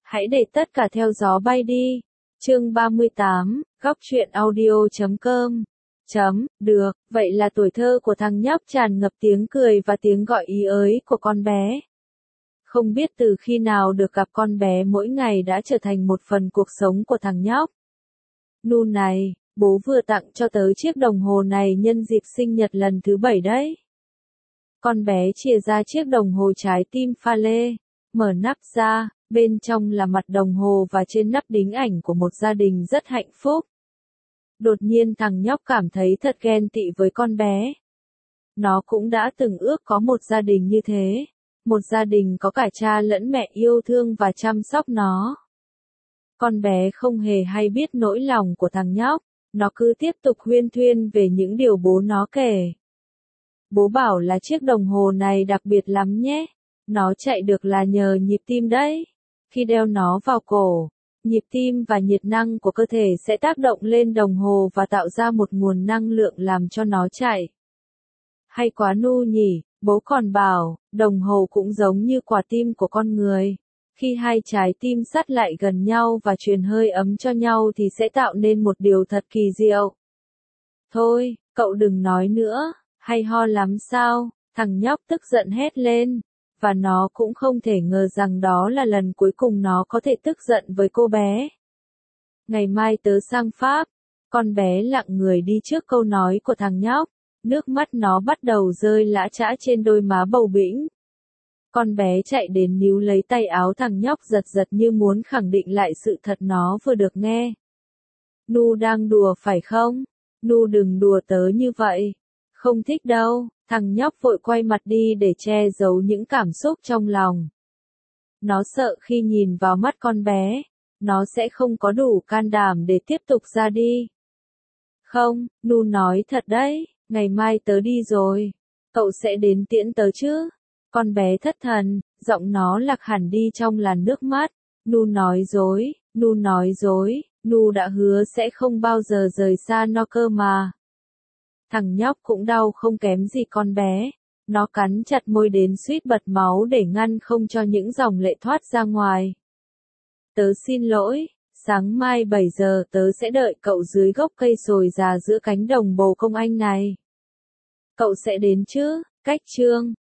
Hãy để tất cả theo gió bay đi. Chương 38, góc truyện audio.com. Được, vậy là tuổi thơ của thằng nhóc tràn ngập tiếng cười và tiếng gọi ý ới của con bé. Không biết từ khi nào được gặp con bé mỗi ngày đã trở thành một phần cuộc sống của thằng nhóc. Nu này, bố vừa tặng cho tớ chiếc đồng hồ này nhân dịp sinh nhật lần thứ 7 đấy. Con bé chìa ra chiếc đồng hồ trái tim pha lê, mở nắp ra, bên trong là mặt đồng hồ và trên nắp đính ảnh của một gia đình rất hạnh phúc. Đột nhiên thằng nhóc cảm thấy thật ghen tị với con bé. Nó cũng đã từng ước có một gia đình như thế, một gia đình có cả cha lẫn mẹ yêu thương và chăm sóc nó. Con bé không hề hay biết nỗi lòng của thằng nhóc, nó cứ tiếp tục huyên thuyên về những điều bố nó kể. Bố bảo là chiếc đồng hồ này đặc biệt lắm nhé, nó chạy được là nhờ nhịp tim đấy. Khi đeo nó vào cổ, nhịp tim và nhiệt năng của cơ thể sẽ tác động lên đồng hồ và tạo ra một nguồn năng lượng làm cho nó chạy. Hay quá Nu nhỉ, bố còn bảo, đồng hồ cũng giống như quả tim của con người. Khi hai trái tim sát lại gần nhau và truyền hơi ấm cho nhau thì sẽ tạo nên một điều thật kỳ diệu. Thôi, cậu đừng nói nữa, hay ho lắm sao, thằng nhóc tức giận hét lên. Và nó cũng không thể ngờ rằng đó là lần cuối cùng nó có thể tức giận với cô bé. Ngày mai tớ sang Pháp, con bé lặng người đi trước câu nói của thằng nhóc, nước mắt nó bắt đầu rơi lã chã trên đôi má bầu bĩnh. Con bé chạy đến níu lấy tay áo thằng nhóc giật giật như muốn khẳng định lại sự thật nó vừa được nghe. Nu đang đùa phải không? Nu đừng đùa tớ như vậy. Không thích đâu. Thằng nhóc vội quay mặt đi để che giấu những cảm xúc trong lòng. Nó sợ khi nhìn vào mắt con bé, nó sẽ không có đủ can đảm để tiếp tục ra đi. Không, Nu nói thật đấy, ngày mai tớ đi rồi. Cậu sẽ đến tiễn tớ chứ? Con bé thất thần, giọng nó lạc hẳn đi trong làn nước mắt. Nu nói dối, Nu nói dối, Nu đã hứa sẽ không bao giờ rời xa nó cơ mà. Thằng nhóc cũng đau không kém gì con bé. Nó cắn chặt môi đến suýt bật máu để ngăn không cho những dòng lệ thoát ra ngoài. Tớ xin lỗi, sáng mai 7 giờ tớ sẽ đợi cậu dưới gốc cây sồi già giữa cánh đồng bồ công anh này. Cậu sẽ đến chứ? Cách chương